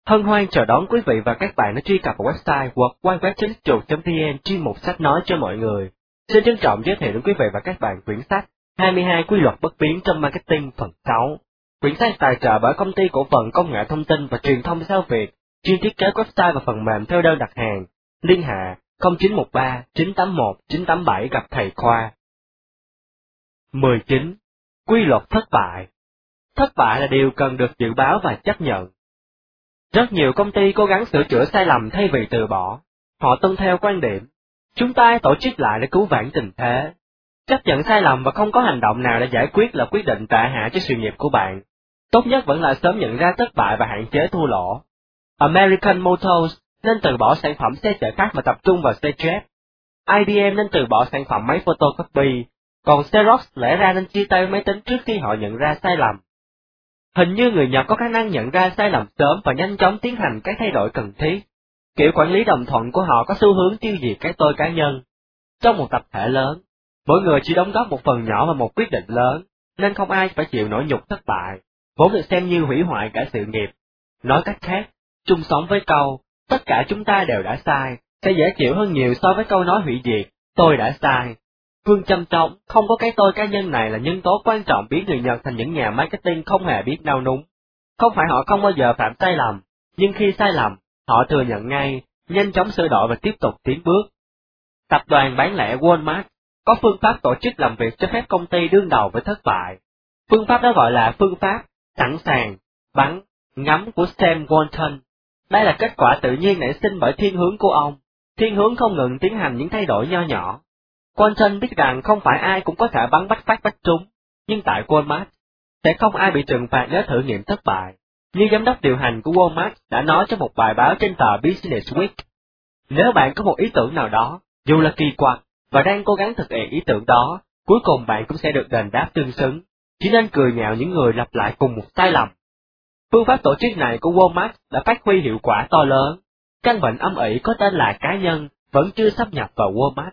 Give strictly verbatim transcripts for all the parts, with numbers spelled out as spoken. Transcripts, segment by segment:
Hân hoan chào đón quý vị và các bạn đã truy cập vào website w w w chấm chuột chấm vn chuyên mục sách nói cho mọi người. Xin trân trọng giới thiệu đến quý vị và các bạn quyển sách hai mươi hai quy luật bất biến trong marketing phần sáu. Quyển sách tài trợ bởi công ty cổ phần công nghệ thông tin và truyền thông Sao Việt, chuyên thiết kế website và phần mềm theo đơn đặt hàng. Liên hệ không chín một ba chín tám một chín tám bảy gặp thầy Khoa. mười chín. Quy luật thất bại. Thất bại là điều cần được dự báo và chấp nhận. Rất nhiều công ty cố gắng sửa chữa sai lầm thay vì từ bỏ. Họ tuân theo quan điểm, chúng ta tổ chức lại để cứu vãn tình thế. Chấp nhận sai lầm và không có hành động nào để giải quyết là quyết định tệ hại cho sự nghiệp của bạn. Tốt nhất vẫn là sớm nhận ra thất bại và hạn chế thua lỗ. American Motors nên từ bỏ sản phẩm xe chở khách mà tập trung vào xe jet. I B M nên từ bỏ sản phẩm máy photocopy, còn Xerox lẽ ra nên chia tay với máy tính trước khi họ nhận ra sai lầm. Hình như người Nhật có khả năng nhận ra sai lầm sớm và nhanh chóng tiến hành các thay đổi cần thiết. Kiểu quản lý đồng thuận của họ có xu hướng tiêu diệt cái tôi cá nhân. Trong một tập thể lớn, mỗi người chỉ đóng góp một phần nhỏ vào một quyết định lớn, nên không ai phải chịu nỗi nhục thất bại, vốn được xem như hủy hoại cả sự nghiệp. Nói cách khác, chung sống với câu, tất cả chúng ta đều đã sai, sẽ dễ chịu hơn nhiều so với câu nói hủy diệt, tôi đã sai. Phương châm trọng, không có cái tôi cá nhân này là nhân tố quan trọng biến người Nhật thành những nhà marketing không hề biết nao núng. Không phải họ không bao giờ phạm sai lầm, nhưng khi sai lầm, họ thừa nhận ngay, nhanh chóng sửa đổi và tiếp tục tiến bước. Tập đoàn bán lẻ Walmart có phương pháp tổ chức làm việc cho phép công ty đương đầu với thất bại. Phương pháp đó gọi là phương pháp sẵn sàng, bắn, ngắm của Sam Walton. Đây là kết quả tự nhiên nảy sinh bởi thiên hướng của ông. Thiên hướng không ngừng tiến hành những thay đổi nho nhỏ. Walton biết rằng không phải ai cũng có thể bắn bách phát bách trúng, nhưng tại Walmart, sẽ không ai bị trừng phạt nếu thử nghiệm thất bại, như giám đốc điều hành của Walmart đã nói trong một bài báo trên tờ Business Week. Nếu bạn có một ý tưởng nào đó, dù là kỳ quặc, và đang cố gắng thực hiện ý tưởng đó, cuối cùng bạn cũng sẽ được đền đáp tương xứng, chỉ nên cười nhạo những người lặp lại cùng một sai lầm. Phương pháp tổ chức này của Walmart đã phát huy hiệu quả to lớn. Căn bệnh âm ỉ có tên là cá nhân vẫn chưa sắp nhập vào Walmart.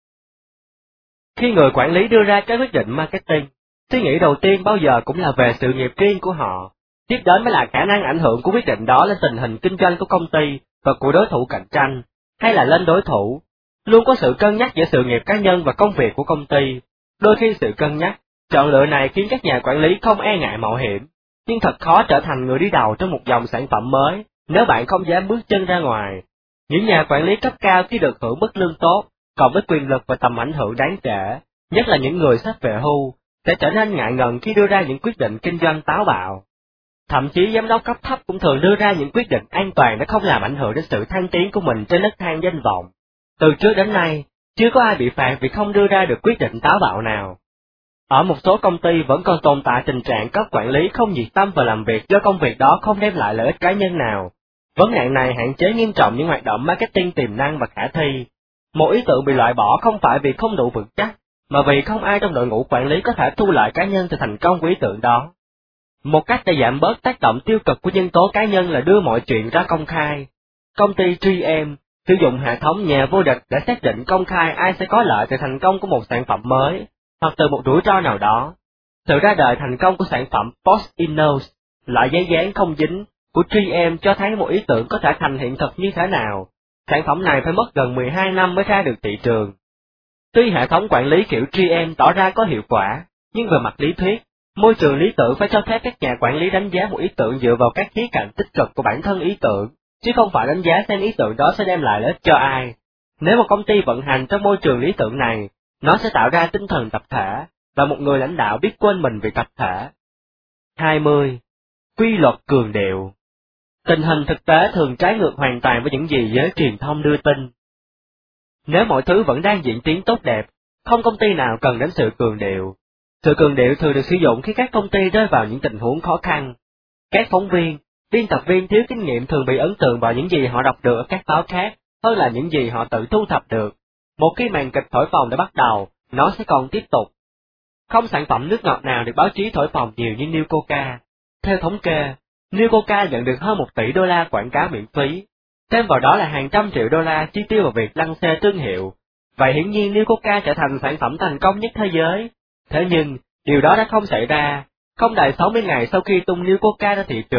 Khi người quản lý đưa ra cái quyết định marketing, suy nghĩ đầu tiên bao giờ cũng là về sự nghiệp riêng của họ, tiếp đến mới là khả năng ảnh hưởng của quyết định đó lên tình hình kinh doanh của công ty và của đối thủ cạnh tranh, hay là lên đối thủ. Luôn có sự cân nhắc giữa sự nghiệp cá nhân và công việc của công ty. Đôi khi sự cân nhắc, chọn lựa này khiến các nhà quản lý không e ngại mạo hiểm, nhưng thật khó trở thành người đi đầu trong một dòng sản phẩm mới nếu bạn không dám bước chân ra ngoài. Những nhà quản lý cấp cao khi được hưởng mức lương tốt, cộng với quyền lực và tầm ảnh hưởng đáng kể, nhất là những người sắp về hưu, sẽ trở nên ngại ngần khi đưa ra những quyết định kinh doanh táo bạo. Thậm chí giám đốc cấp thấp cũng thường đưa ra những quyết định an toàn để không làm ảnh hưởng đến sự thăng tiến của mình trên nấc thang danh vọng. Từ trước đến nay, chưa có ai bị phạt vì không đưa ra được quyết định táo bạo nào. Ở một số công ty vẫn còn tồn tại tình trạng cấp quản lý không nhiệt tâm và làm việc do công việc đó không đem lại lợi ích cá nhân nào. Vấn nạn này hạn chế nghiêm trọng những hoạt động marketing tiềm năng và khả thi. Một ý tưởng bị loại bỏ không phải vì không đủ vững chắc, mà vì không ai trong đội ngũ quản lý có thể thu lợi cá nhân từ thành công của ý tưởng đó. Một cách để giảm bớt tác động tiêu cực của nhân tố cá nhân là đưa mọi chuyện ra công khai. Công ty three M sử dụng hệ thống nhà vô địch để xác định công khai ai sẽ có lợi từ thành công của một sản phẩm mới, hoặc từ một rủi ro nào đó. Sự ra đời thành công của sản phẩm Post-it Notes, loại giấy dán không dính, của three M cho thấy một ý tưởng có thể thành hiện thực như thế nào. Sản phẩm này phải mất gần mười hai năm mới ra được thị trường. Tuy hệ thống quản lý kiểu three M tỏ ra có hiệu quả, nhưng về mặt lý thuyết, môi trường lý tưởng phải cho phép các nhà quản lý đánh giá một ý tưởng dựa vào các khía cạnh tích cực của bản thân ý tưởng, chứ không phải đánh giá xem ý tưởng đó sẽ đem lại lợi ích cho ai. Nếu một công ty vận hành trong môi trường lý tưởng này, nó sẽ tạo ra tinh thần tập thể, và một người lãnh đạo biết quên mình vì tập thể. hai mươi. Quy luật cường điệu. Tình hình thực tế thường trái ngược hoàn toàn với những gì giới truyền thông đưa tin. Nếu mọi thứ vẫn đang diễn tiến tốt đẹp, không công ty nào cần đến sự cường điệu. Sự cường điệu thường được sử dụng khi các công ty rơi vào những tình huống khó khăn. Các phóng viên, biên tập viên thiếu kinh nghiệm thường bị ấn tượng vào những gì họ đọc được ở các báo khác, hơn là những gì họ tự thu thập được. Một khi màn kịch thổi phồng đã bắt đầu, nó sẽ còn tiếp tục. Không sản phẩm nước ngọt nào được báo chí thổi phồng nhiều như New Coca. Theo thống kê, New Coca nhận được hơn một tỷ đô la quảng cáo miễn phí. Thêm vào đó là hàng trăm triệu đô la chi tiêu vào việc lăng xê thương hiệu. Vậy hiển nhiên New Coca trở thành sản phẩm thành công nhất thế giới. Thế nhưng, điều đó đã không xảy ra. Không đầy sáu mươi ngày sau khi tung New Coca ra thị trường,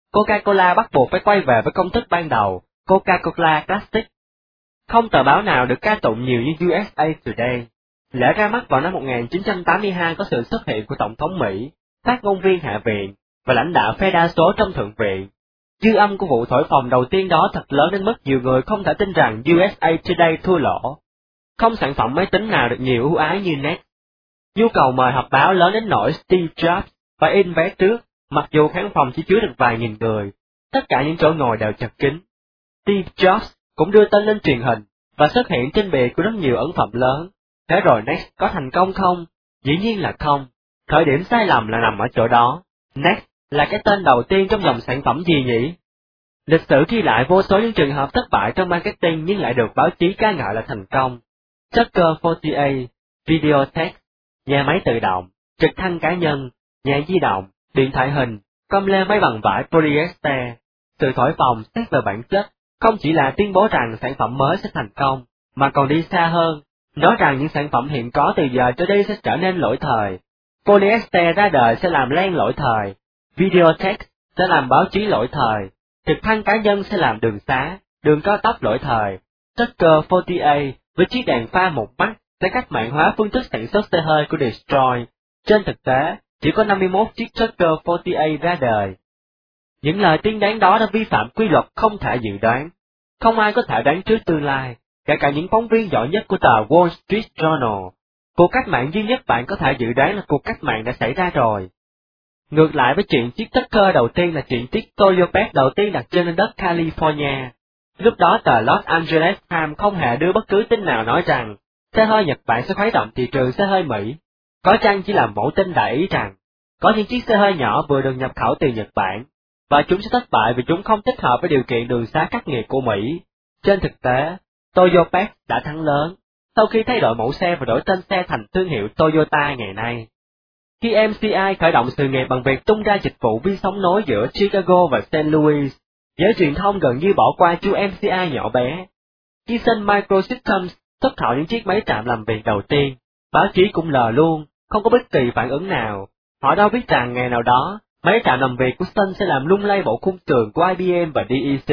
Coca-Cola bắt buộc phải quay về với công thức ban đầu, Coca-Cola Classic. Không tờ báo nào được ca tụng nhiều như u ét a Today. Lễ ra mắt vào năm một nghìn chín trăm tám mươi hai có sự xuất hiện của Tổng thống Mỹ, phát ngôn viên Hạ viện, và lãnh đạo phe đa số trong Thượng viện. Dư âm của vụ thổi phồng đầu tiên đó thật lớn đến mức nhiều người không thể tin rằng u ét a Today thua lỗ. Không sản phẩm máy tính nào được nhiều ưu ái như Next. Nhu cầu mời họp báo lớn đến nỗi Steve Jobs phải in vé trước, mặc dù khán phòng chỉ chứa được vài nghìn người, tất cả những chỗ ngồi đều chật kín. Steve Jobs cũng đưa tên lên truyền hình, và xuất hiện trên bìa của rất nhiều ấn phẩm lớn. Thế rồi Next có thành công không? Dĩ nhiên là không. Khởi điểm sai lầm là nằm ở chỗ đó. Next là cái tên đầu tiên trong dòng sản phẩm gì nhỉ? Lịch sử ghi lại vô số những trường hợp thất bại trong marketing nhưng lại được báo chí ca ngợi là thành công. Tucker bốn mươi tám, Videotex, nhà máy tự động, trực thăng cá nhân, nhà di động, điện thoại hình, com lê máy bằng vải polyester. Sự thổi phồng xét về bản chất, không chỉ là tuyên bố rằng sản phẩm mới sẽ thành công, mà còn đi xa hơn, nói rằng những sản phẩm hiện có từ giờ trở đi sẽ trở nên lỗi thời. Polyester ra đời sẽ làm len lỗi thời, Videotex sẽ làm báo chí lỗi thời, trực thăng cá nhân sẽ làm đường xá, đường cao tốc lỗi thời. Tucker bốn mươi tám với chiếc đèn pha một mắt sẽ cách mạng hóa phương thức sản xuất xe hơi của Destroy. Trên thực tế, chỉ có năm mươi mốt chiếc Tucker bốn mươi tám ra đời. Những lời tiên đoán đó đã vi phạm quy luật không thể dự đoán. Không ai có thể đoán trước tương lai, kể cả những phóng viên giỏi nhất của tờ Wall Street Journal. Cuộc cách mạng duy nhất bạn có thể dự đoán là cuộc cách mạng đã xảy ra rồi. Ngược lại với chuyện chiếc Tucker đầu tiên là chuyện chiếc Toyopet đầu tiên đặt chân lên đất California. Lúc đó tờ Los Angeles Times không hề đưa bất cứ tin nào nói rằng xe hơi Nhật Bản sẽ khuấy động thị trường xe hơi Mỹ. Có chăng chỉ là mẫu tin đại ý rằng có những chiếc xe hơi nhỏ vừa được nhập khẩu từ Nhật Bản, và chúng sẽ thất bại vì chúng không thích hợp với điều kiện đường xá khắc nghiệt của Mỹ. Trên thực tế, Toyopet đã thắng lớn, sau khi thay đổi mẫu xe và đổi tên xe thành thương hiệu Toyota ngày nay. Khi em xê i khởi động sự nghiệp bằng việc tung ra dịch vụ vi sóng nối giữa Chicago và Saint Louis, giới truyền thông gần như bỏ qua chú em xê i nhỏ bé. Khi Sun Microsystems xuất khẩu những chiếc máy trạm làm việc đầu tiên, báo chí cũng lờ luôn, không có bất kỳ phản ứng nào. Họ đâu biết rằng ngày nào đó, máy trạm làm việc của Sun sẽ làm lung lay bộ khung tường của i bê em và đê e xê.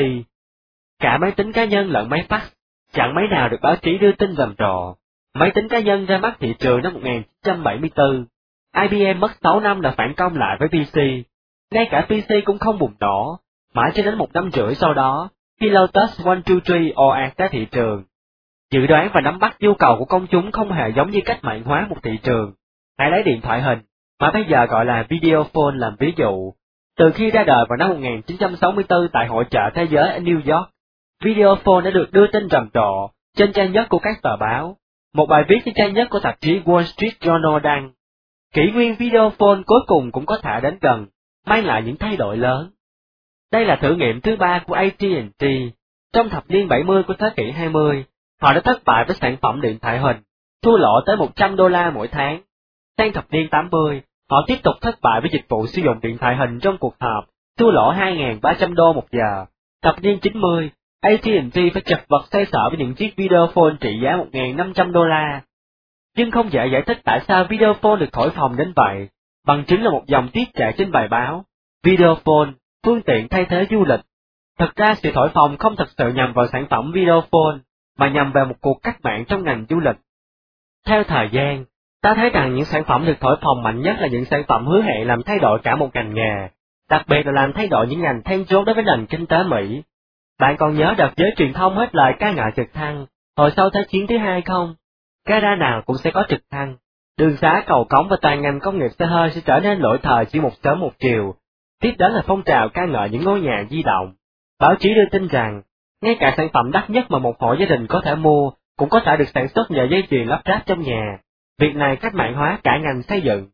Cả máy tính cá nhân lẫn máy fax, chẳng máy nào được báo chí đưa tin rầm rộ. Máy tính cá nhân ra mắt thị trường năm một nghìn chín trăm bảy mươi tư. i bê em mất sáu năm để phản công lại với pê xê. Ngay cả pê xê cũng không bùng nổ, mãi cho đến một năm rưỡi sau đó, khi Lotus một hai ba ồ ạt ra thị trường. Dự đoán và nắm bắt nhu cầu của công chúng không hề giống như cách mạng hóa một thị trường. Hãy lấy điện thoại hình, mà bây giờ gọi là video phone làm ví dụ. Từ khi ra đời vào năm một nghìn chín trăm sáu mươi tư tại Hội chợ Thế giới ở New York, video phone đã được đưa tin rầm rộ trên trang nhất của các tờ báo. Một bài viết trên trang nhất của tạp chí Wall Street Journal đăng: kỷ nguyên video phone cuối cùng cũng có thể đến gần, mang lại những thay đổi lớn. Đây là thử nghiệm thứ ba của a tê and tê. Trong thập niên bảy mươi của thế kỷ hai mươi, họ đã thất bại với sản phẩm điện thoại hình, thua lỗ tới một trăm đô la mỗi tháng. Sang thập niên tám mươi, họ tiếp tục thất bại với dịch vụ sử dụng điện thoại hình trong cuộc họp, thua lỗ hai nghìn ba trăm đô một giờ. Thập niên chín mươi, a tê and tê phải chật vật xoay sở với những chiếc video phone trị giá một nghìn năm trăm đô la. Nhưng không dễ giải thích tại sao video phone được thổi phồng đến vậy, bằng chứng là một dòng tiết chạy trên bài báo: Video phone, phương tiện thay thế du lịch. Thật ra sự thổi phồng không thật sự nhằm vào sản phẩm video phone, mà nhằm vào một cuộc cách mạng trong ngành du lịch. Theo thời gian, ta thấy rằng những sản phẩm được thổi phồng mạnh nhất là những sản phẩm hứa hẹn làm thay đổi cả một ngành nghề, đặc biệt là làm thay đổi những ngành then chốt đối với nền kinh tế Mỹ. Bạn còn nhớ đợt giới truyền thông hết lời ca ngợi trực thăng hồi sau Thế chiến thứ hai không? Gara nào cũng sẽ có trực thăng, đường xá cầu cống và toàn ngành công nghiệp xe hơi sẽ trở nên lỗi thời chỉ một sớm một chiều. Tiếp đến là phong trào ca ngợi những ngôi nhà di động. Báo chí đưa tin rằng, ngay cả sản phẩm đắt nhất mà một hộ gia đình có thể mua, cũng có thể được sản xuất nhờ dây chuyền lắp ráp trong nhà. Việc này cách mạng hóa cả ngành xây dựng.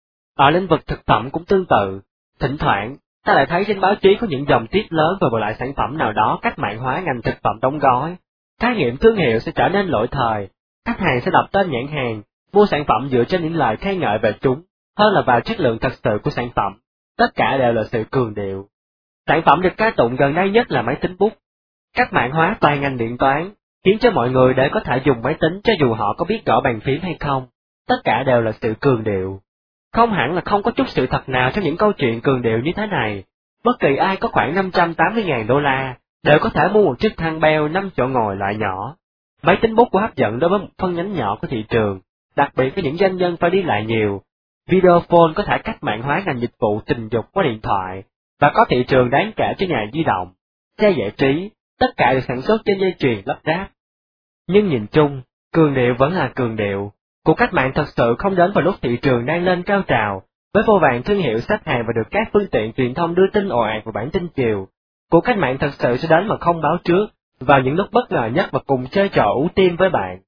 Ở lĩnh vực thực phẩm cũng tương tự. Thỉnh thoảng, ta lại thấy trên báo chí có những dòng tiết lớn về một loại sản phẩm nào đó cách mạng hóa ngành thực phẩm đóng gói. Khái niệm thương hiệu sẽ trở nên lỗi thời. Khách hàng sẽ đọc tên nhãn hàng, mua sản phẩm dựa trên những lời khen ngợi về chúng, hơn là vào chất lượng thật sự của sản phẩm. Tất cả đều là sự cường điệu. Sản phẩm được ca tụng gần đây nhất là máy tính bút. Cách mạng hóa toàn ngành điện toán, khiến cho mọi người để có thể dùng máy tính cho dù họ có biết gõ bàn phím hay không. Tất cả đều là sự cường điệu. Không hẳn là không có chút sự thật nào trong những câu chuyện cường điệu như thế này, Bất kỳ ai có khoảng năm trăm tám mươi nghìn đô la đều có thể mua một chiếc thang beo năm chỗ ngồi loại nhỏ. Máy tính bút của hấp dẫn đối với một phân nhánh nhỏ của thị trường, đặc biệt với những doanh nhân phải đi lại nhiều. Videophone có thể cách mạng hóa ngành dịch vụ tình dục qua điện thoại, và có thị trường đáng kể cho nhà di động, xe giải trí, tất cả được sản xuất trên dây chuyền lắp ráp. Nhưng nhìn chung, cường điệu vẫn là cường điệu. Cuộc cách mạng thật sự không đến vào lúc thị trường đang lên cao trào, với vô vàn thương hiệu xếp hàng và được các phương tiện truyền thông đưa tin ồ ạt vào bản tin chiều. Cuộc cách mạng thật sự sẽ đến mà không báo trước, vào những lúc bất ngờ nhất và cùng chơi trò ủ tim với bạn.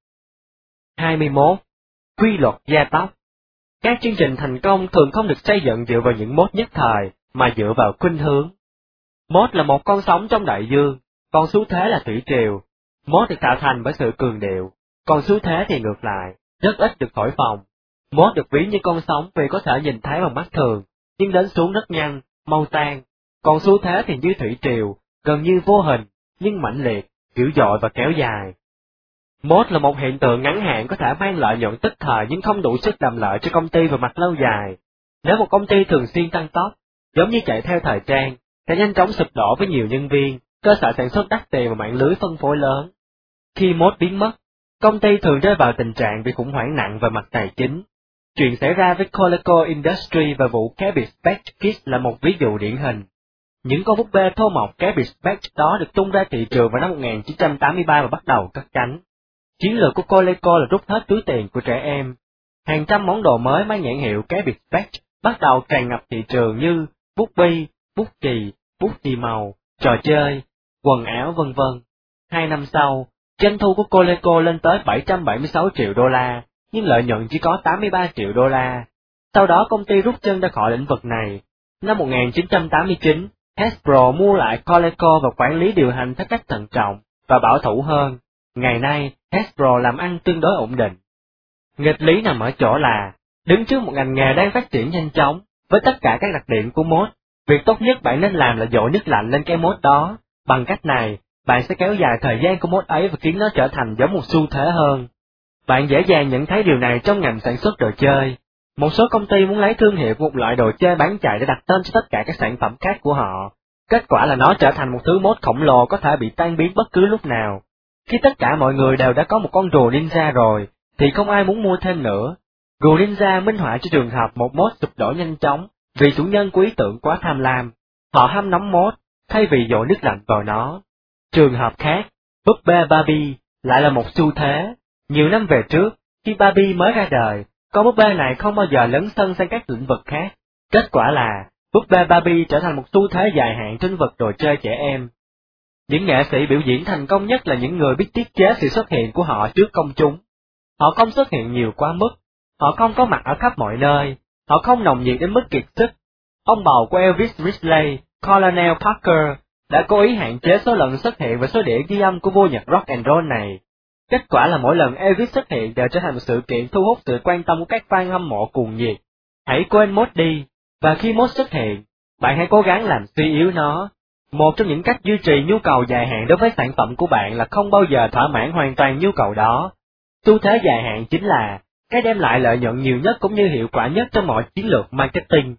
hai mươi mốt. Quy luật gia tốc. Các chương trình thành công thường không được xây dựng dựa vào những mốt nhất thời, mà dựa vào khuynh hướng. Mốt là một con sóng trong đại dương, còn xu thế là thủy triều. Mốt được tạo thành bởi sự cường điệu, còn xu thế thì ngược lại, rất ít được thổi phồng. Mốt được ví như con sóng vì có thể nhìn thấy bằng mắt thường, nhưng đến xuống rất nhanh, mau tan. Còn xu thế thì như thủy triều, gần như vô hình, nhưng mãnh liệt, dữ dội và kéo dài. Mốt là một hiện tượng ngắn hạn có thể mang lợi nhuận tức thời nhưng không đủ sức làm lợi cho công ty về mặt lâu dài. Nếu một công ty thường xuyên tăng tốc, giống như chạy theo thời trang, sẽ nhanh chóng sụp đổ với nhiều nhân viên, cơ sở sản xuất đắt tiền và mạng lưới phân phối lớn. Khi mốt biến mất, công ty thường rơi vào tình trạng bị khủng hoảng nặng về mặt tài chính. Chuyện xảy ra với Coleco Industries và vụ Cabbage Patch Kids là một ví dụ điển hình. Những con búp bê thô mộc Cabbage Patch đó được tung ra thị trường vào năm một nghìn chín trăm tám mươi ba và bắt đầu cất cánh. Chiến lược của Coleco là rút hết túi tiền của trẻ em. Hàng trăm món đồ mới mang nhãn hiệu Cabbage Patch bắt đầu tràn ngập thị trường như bút bi, bút chì, bút chì màu, trò chơi, quần áo vân vân. Hai năm sau, doanh thu của Coleco lên tới bảy trăm bảy mươi sáu triệu đô la, nhưng lợi nhuận chỉ có tám mươi ba triệu đô la. Sau đó công ty rút chân ra khỏi lĩnh vực này. Năm một nghìn chín trăm tám mươi chín, Hasbro mua lại Coleco và quản lý điều hành theo cách thận trọng và bảo thủ hơn. Ngày nay, Hasbro làm ăn tương đối ổn định. Nghịch lý nằm ở chỗ là, đứng trước một ngành nghề đang phát triển nhanh chóng, với tất cả các đặc điểm của mốt, việc tốt nhất bạn nên làm là dội nước lạnh lên cái mốt đó. Bằng cách này, bạn sẽ kéo dài thời gian của mốt ấy và khiến nó trở thành giống một xu thế hơn. Bạn dễ dàng nhận thấy điều này trong ngành sản xuất đồ chơi. Một số công ty muốn lấy thương hiệu của một loại đồ chơi bán chạy để đặt tên cho tất cả các sản phẩm khác của họ. Kết quả là nó trở thành một thứ mốt khổng lồ có thể bị tan biến bất cứ lúc nào. Khi tất cả mọi người đều đã có một con rùa ninja rồi, thì không ai muốn mua thêm nữa. Rùa ninja minh họa cho trường hợp một mốt sụp đổ nhanh chóng, vì chủ nhân của ý tưởng quá tham lam. Họ hâm nóng mốt, thay vì dội nước lạnh vào nó. Trường hợp khác, búp bê Barbie lại là một xu thế. Nhiều năm về trước, khi Barbie mới ra đời, con búp bê này không bao giờ lấn sân sang các lĩnh vực khác. Kết quả là, búp bê Barbie trở thành một xu thế dài hạn trên vật đồ chơi trẻ em. Những nghệ sĩ biểu diễn thành công nhất là những người biết tiết chế sự xuất hiện của họ trước công chúng. Họ không xuất hiện nhiều quá mức, họ không có mặt ở khắp mọi nơi, họ không nồng nhiệt đến mức kiệt sức. Ông bầu của Elvis Presley, Colonel Parker, đã cố ý hạn chế số lần xuất hiện và số đĩa ghi âm của vua nhạc rock and roll này. Kết quả là mỗi lần Elvis xuất hiện đều trở thành một sự kiện thu hút sự quan tâm của các fan hâm mộ cuồng nhiệt. Hãy quên mốt đi, và khi mốt xuất hiện, bạn hãy cố gắng làm suy yếu nó. Một trong những cách duy trì nhu cầu dài hạn đối với sản phẩm của bạn là không bao giờ thỏa mãn hoàn toàn nhu cầu đó. Xu thế dài hạn chính là cái đem lại lợi nhuận nhiều nhất cũng như hiệu quả nhất trong mọi chiến lược marketing.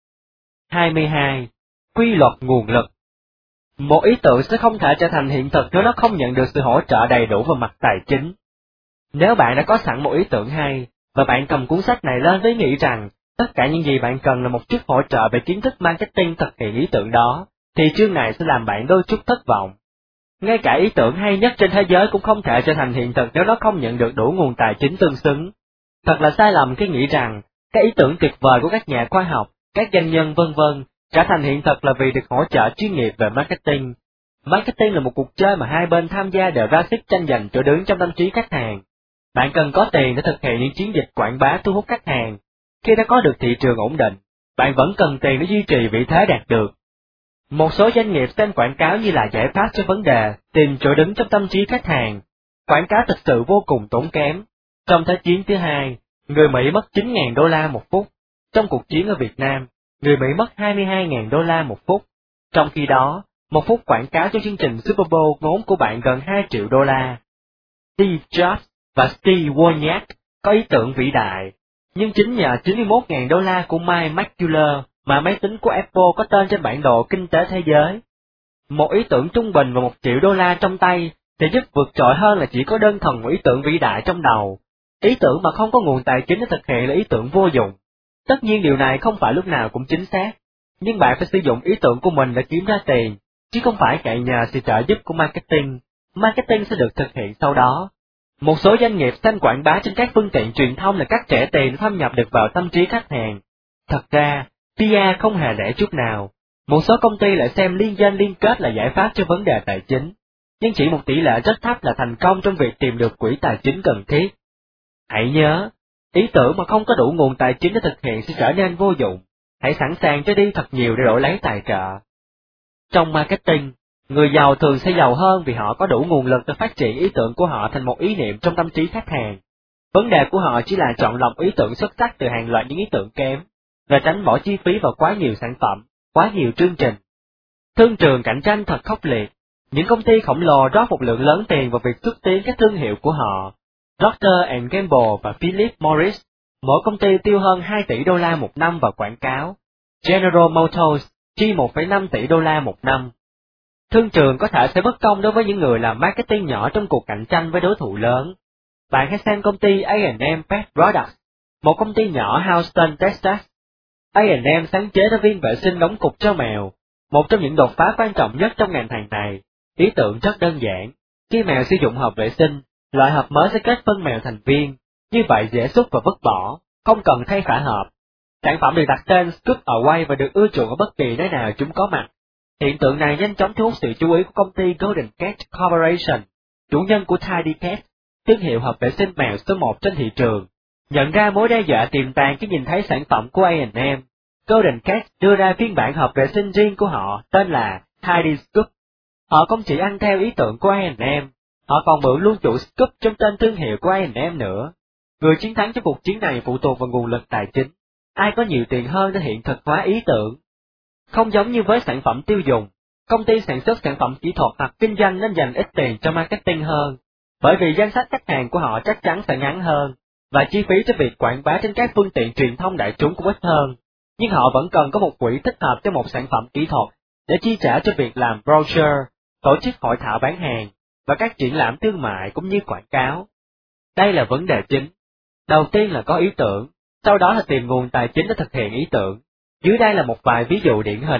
hai mươi hai. Quy luật nguồn lực. Một ý tưởng sẽ không thể trở thành hiện thực nếu nó không nhận được sự hỗ trợ đầy đủ về mặt tài chính. Nếu bạn đã có sẵn một ý tưởng hay, và bạn cầm cuốn sách này lên với nghĩ rằng tất cả những gì bạn cần là một chút hỗ trợ về kiến thức marketing thực hiện ý tưởng đó, thì chương này sẽ làm bạn đôi chút thất vọng. Ngay cả ý tưởng hay nhất trên thế giới cũng không thể trở thành hiện thực nếu nó không nhận được đủ nguồn tài chính tương xứng. Thật là sai lầm khi nghĩ rằng các ý tưởng tuyệt vời của các nhà khoa học, các doanh nhân vân vân trở thành hiện thực là vì được hỗ trợ chuyên nghiệp về marketing. Marketing là một cuộc chơi mà hai bên tham gia đều ra sức tranh giành chỗ đứng trong tâm trí khách hàng. Bạn cần có tiền để thực hiện những chiến dịch quảng bá thu hút khách hàng. Khi đã có được thị trường ổn định, bạn vẫn cần tiền để duy trì vị thế đạt được. Một số doanh nghiệp xem quảng cáo như là giải pháp cho vấn đề tìm chỗ đứng trong tâm trí khách hàng. Quảng cáo thực sự vô cùng tốn kém. Trong Thế chiến thứ hai, người Mỹ mất chín nghìn đô la một phút. Trong cuộc chiến ở Việt Nam, người Mỹ mất hai mươi hai nghìn đô la một phút. Trong khi đó, một phút quảng cáo cho chương trình Super Bowl ngốn của bạn gần hai triệu đô la. Steve Jobs và Steve Wozniak có ý tưởng vĩ đại, nhưng chính nhờ chín mươi mốt nghìn đô la của Mike McCullough, mà máy tính của Apple có tên trên bản đồ kinh tế thế giới. Một ý tưởng trung bình và một triệu đô la trong tay thì giúp vượt trội hơn là chỉ có đơn thuần một ý tưởng vĩ đại trong đầu. Ý tưởng mà không có nguồn tài chính để thực hiện là ý tưởng vô dụng. Tất nhiên điều này không phải lúc nào cũng chính xác, nhưng bạn phải sử dụng ý tưởng của mình để kiếm ra tiền, chứ không phải cậy nhờ sự trợ giúp của marketing. Marketing sẽ được thực hiện sau đó. Một số doanh nghiệp xanh quảng bá trên các phương tiện truyền thông là cắt trẻ tiền thâm nhập được vào tâm trí khách hàng. Thật ra, pê e không hề rẻ chút nào. Một số công ty lại xem liên doanh liên kết là giải pháp cho vấn đề tài chính, nhưng chỉ một tỷ lệ rất thấp là thành công trong việc tìm được quỹ tài chính cần thiết. Hãy nhớ, ý tưởng mà không có đủ nguồn tài chính để thực hiện sẽ trở nên vô dụng. Hãy sẵn sàng cho đi thật nhiều để đổi lấy tài trợ. Trong marketing, người giàu thường sẽ giàu hơn vì họ có đủ nguồn lực để phát triển ý tưởng của họ thành một ý niệm trong tâm trí khách hàng. Vấn đề của họ chỉ là chọn lọc ý tưởng xuất sắc từ hàng loạt những ý tưởng kém, và tránh bỏ chi phí vào quá nhiều sản phẩm, quá nhiều chương trình. Thương trường cạnh tranh thật khốc liệt. Những công ty khổng lồ rót một lượng lớn tiền vào việc xúc tiến các thương hiệu của họ. Procter and Gamble và Philip Morris, mỗi công ty tiêu hơn hai tỷ đô la một năm vào quảng cáo. General Motors chi một phẩy năm tỷ đô la một năm. Thương trường có thể sẽ bất công đối với những người làm marketing nhỏ trong cuộc cạnh tranh với đối thủ lớn. Bạn hãy xem công ty A and M Pet Products, một công ty nhỏ Houston, Texas. A and M sáng chế ra viên vệ sinh đóng cục cho mèo, một trong những đột phá quan trọng nhất trong ngành hàng này. Ý tưởng rất đơn giản. Khi mèo sử dụng hộp vệ sinh, loại hộp mới sẽ kết phân mèo thành viên, như vậy dễ xúc và vứt bỏ, không cần thay xả hộp. Sản phẩm được đặt tên Scoop Away và được ưa chuộng ở bất kỳ nơi nào chúng có mặt. Hiện tượng này nhanh chóng thu hút sự chú ý của công ty Golden Cat Corporation, chủ nhân của Tidy Cat, thương hiệu hộp vệ sinh mèo số một trên thị trường. Nhận ra mối đe dọa tiềm tàng khi nhìn thấy sản phẩm của A and M, Golden Cat đưa ra phiên bản hộp vệ sinh riêng của họ tên là Tidy Scoop. Họ không chỉ ăn theo ý tưởng của A and M, họ còn mượn luôn chữ Scoop trong tên thương hiệu của A and M nữa. Người chiến thắng trong cuộc chiến này phụ thuộc vào nguồn lực tài chính. Ai có nhiều tiền hơn để hiện thực hóa ý tưởng. Không giống như với sản phẩm tiêu dùng, công ty sản xuất sản phẩm kỹ thuật hoặc kinh doanh nên dành ít tiền cho marketing hơn, bởi vì danh sách khách hàng của họ chắc chắn sẽ ngắn hơn, và chi phí cho việc quảng bá trên các phương tiện truyền thông đại chúng cũng ít hơn. Nhưng họ vẫn cần có một quỹ thích hợp cho một sản phẩm kỹ thuật để chi trả cho việc làm brochure, tổ chức hội thảo bán hàng, và các triển lãm thương mại cũng như quảng cáo. Đây là vấn đề chính. Đầu tiên là có ý tưởng, sau đó là tìm nguồn tài chính để thực hiện ý tưởng. Dưới đây là một vài ví dụ điển hình.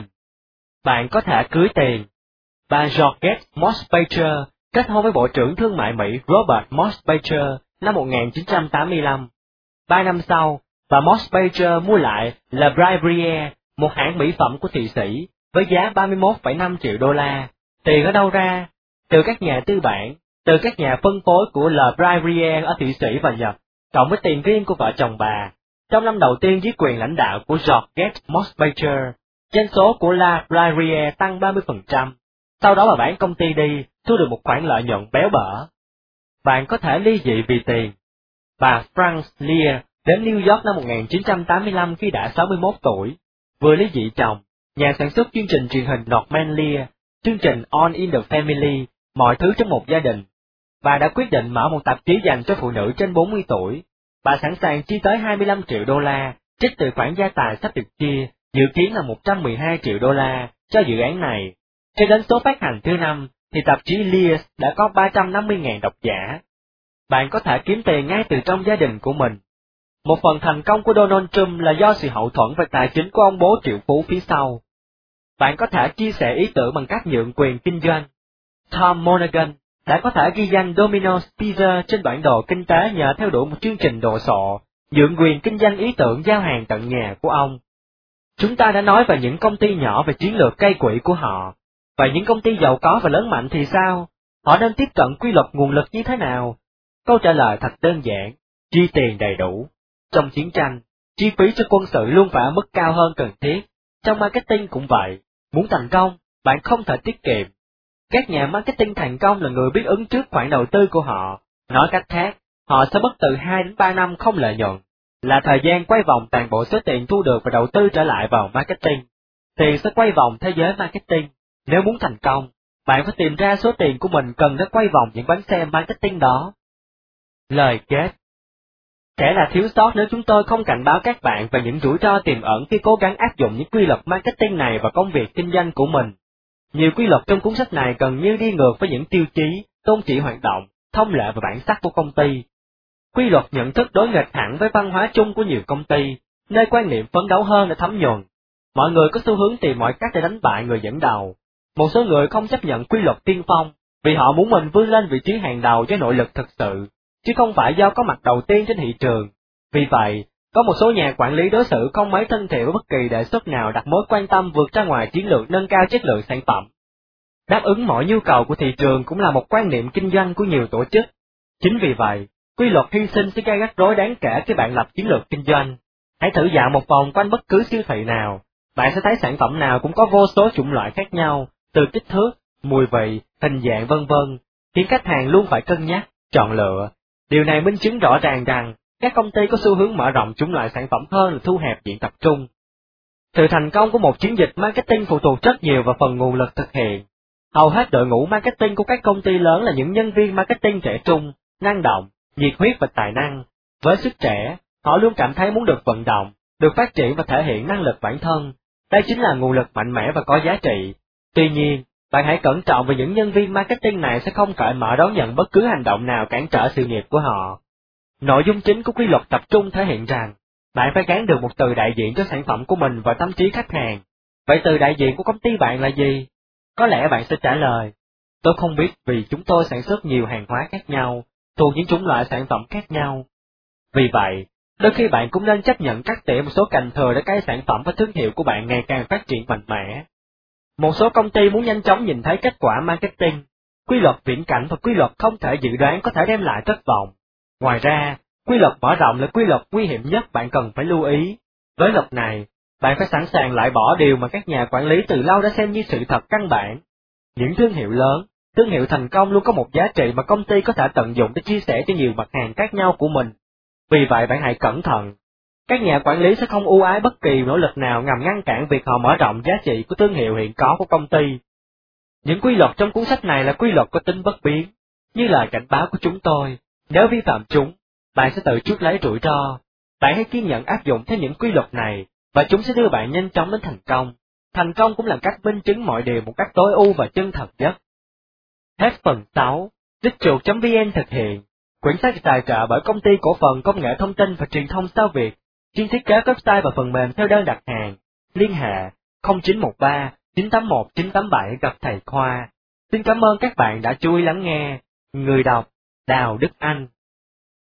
Bạn có thể cưới tiền. Bà Georgette Mosbacher kết hôn với Bộ trưởng Thương mại Mỹ Robert Mosbacher năm một nghìn chín trăm tám mươi lăm. Ba năm sau, bà Mosbacher mua lại La Brière, một hãng mỹ phẩm của Thụy Sĩ, với giá ba mươi mốt phẩy năm triệu đô la. Tiền ở đâu ra? Từ các nhà tư bản, từ các nhà phân phối của La Brière ở Thụy Sĩ và Nhật, cộng với tiền riêng của vợ chồng bà. Trong năm đầu tiên dưới quyền lãnh đạo của Georgette Mosbacher, doanh số của La Brière tăng ba mươi phần trăm. Sau đó bà bán công ty đi, thu được một khoản lợi nhuận béo bở. Bạn có thể ly dị vì tiền. Bà France Lear đến New York năm một nghìn chín trăm tám mươi lăm khi đã sáu mươi mốt tuổi, vừa ly dị chồng, nhà sản xuất chương trình truyền hình Norman Lear, chương trình All in the Family, mọi thứ trong một gia đình. Bà đã quyết định mở một tạp chí dành cho phụ nữ trên bốn mươi tuổi. Bà sẵn sàng chi tới hai mươi lăm triệu đô la, trích từ khoản gia tài sắp được chia, dự kiến là một trăm mười hai triệu đô la, cho dự án này. Cho đến số phát hành thứ năm, thì tạp chí Lear đã có ba trăm năm mươi nghìn độc giả. Bạn có thể kiếm tiền ngay từ trong gia đình của mình. Một phần thành công của Donald Trump là do sự hậu thuẫn về tài chính của ông bố triệu phú phía sau. Bạn có thể chia sẻ ý tưởng bằng cách nhượng quyền kinh doanh. Tom Monaghan đã có thể ghi danh Domino's Pizza trên bản đồ kinh tế nhờ theo đuổi một chương trình đồ sộ, nhượng quyền kinh doanh ý tưởng giao hàng tận nhà của ông. Chúng ta đã nói về những công ty nhỏ về chiến lược gây quỹ của họ. Vậy những công ty giàu có và lớn mạnh thì sao? Họ nên tiếp cận quy luật nguồn lực như thế nào? Câu trả lời thật đơn giản, chi tiền đầy đủ. Trong chiến tranh, chi phí cho quân sự luôn phải ở mức cao hơn cần thiết. Trong marketing cũng vậy, muốn thành công, bạn không thể tiết kiệm. Các nhà marketing thành công là người biết ứng trước khoản đầu tư của họ. Nói cách khác, họ sẽ mất từ hai đến ba năm không lợi nhuận, là thời gian quay vòng toàn bộ số tiền thu được và đầu tư trở lại vào marketing. Tiền sẽ quay vòng thế giới marketing. Nếu muốn thành công, bạn phải tìm ra số tiền của mình cần để quay vòng những bánh xe marketing đó. Lời kết. Sẽ là thiếu sót nếu chúng tôi không cảnh báo các bạn về những rủi ro tiềm ẩn khi cố gắng áp dụng những quy luật marketing này vào công việc kinh doanh của mình. Nhiều quy luật trong cuốn sách này gần như đi ngược với những tiêu chí, tôn chỉ hoạt động, thông lệ và bản sắc của công ty. Quy luật nhận thức đối nghịch hẳn với văn hóa chung của nhiều công ty, nơi quan niệm phấn đấu hơn để thấm nhuần. Mọi người có xu hướng tìm mọi cách để đánh bại người dẫn đầu. Một số người không chấp nhận quy luật tiên phong, vì họ muốn mình vươn lên vị trí hàng đầu với nội lực thực sự, chứ không phải do có mặt đầu tiên trên thị trường. Vì vậy, có một số nhà quản lý đối xử không mấy thân thiện với bất kỳ đề xuất nào đặt mối quan tâm vượt ra ngoài chiến lược nâng cao chất lượng sản phẩm. Đáp ứng mọi nhu cầu của thị trường cũng là một quan niệm kinh doanh của nhiều tổ chức. Chính vì vậy, quy luật hy sinh sẽ gây rắc rối đáng kể khi bạn lập chiến lược kinh doanh. Hãy thử dạo một vòng quanh bất cứ siêu thị nào, bạn sẽ thấy sản phẩm nào cũng có vô số chủng loại khác nhau, từ kích thước, mùi vị, hình dạng vân vân, khiến khách hàng luôn phải cân nhắc, chọn lựa. Điều này minh chứng rõ ràng rằng, các công ty có xu hướng mở rộng chủng loại sản phẩm hơn là thu hẹp diện tập trung. Sự thành công của một chiến dịch marketing phụ thuộc rất nhiều vào phần nguồn lực thực hiện. Hầu hết đội ngũ marketing của các công ty lớn là những nhân viên marketing trẻ trung, năng động, nhiệt huyết và tài năng. Với sức trẻ, họ luôn cảm thấy muốn được vận động, được phát triển và thể hiện năng lực bản thân. Đây chính là nguồn lực mạnh mẽ và có giá trị. Tuy nhiên, bạn hãy cẩn trọng vì những nhân viên marketing này sẽ không cởi mở đón nhận bất cứ hành động nào cản trở sự nghiệp của họ. Nội dung chính của quy luật tập trung thể hiện rằng, bạn phải gán được một từ đại diện cho sản phẩm của mình vào tâm trí khách hàng. Vậy từ đại diện của công ty bạn là gì? Có lẽ bạn sẽ trả lời, tôi không biết vì chúng tôi sản xuất nhiều hàng hóa khác nhau, thuộc những chủng loại sản phẩm khác nhau. Vì vậy, đôi khi bạn cũng nên chấp nhận cắt tỉa một số cành thừa để cái sản phẩm và thương hiệu của bạn ngày càng phát triển mạnh mẽ. Một số công ty muốn nhanh chóng nhìn thấy kết quả marketing, quy luật viễn cảnh và quy luật không thể dự đoán có thể đem lại thất vọng. Ngoài ra, quy luật mở rộng là quy luật nguy hiểm nhất bạn cần phải lưu ý. Với luật này, bạn phải sẵn sàng loại bỏ điều mà các nhà quản lý từ lâu đã xem như sự thật căn bản. Những thương hiệu lớn, thương hiệu thành công luôn có một giá trị mà công ty có thể tận dụng để chia sẻ cho nhiều mặt hàng khác nhau của mình. Vì vậy bạn hãy cẩn thận. Các nhà quản lý sẽ không ưu ái bất kỳ nỗ lực nào nhằm ngăn cản việc họ mở rộng giá trị của thương hiệu hiện có của công ty. Những quy luật trong cuốn sách này là quy luật có tính bất biến. Như lời cảnh báo của chúng tôi, nếu vi phạm chúng, bạn sẽ tự chuốc lấy rủi ro. Bạn hãy kiên nhẫn áp dụng theo những quy luật này, và chúng sẽ đưa bạn nhanh chóng đến thành công. Thành công cũng là cách minh chứng mọi điều một cách tối ưu và chân thật nhất. Hết phần sáu. Digital chấm vn thực hiện. Quyển sách tài trợ bởi Công ty Cổ phần Công nghệ Thông tin và Truyền thông Sao Việt, chuyên thiết kế website và phần mềm theo đơn đặt hàng. Liên hệ không chín một ba chín tám một chín tám bảy gặp thầy Khoa. Xin cảm ơn các bạn đã chú ý lắng nghe. Người đọc Đào Đức Anh.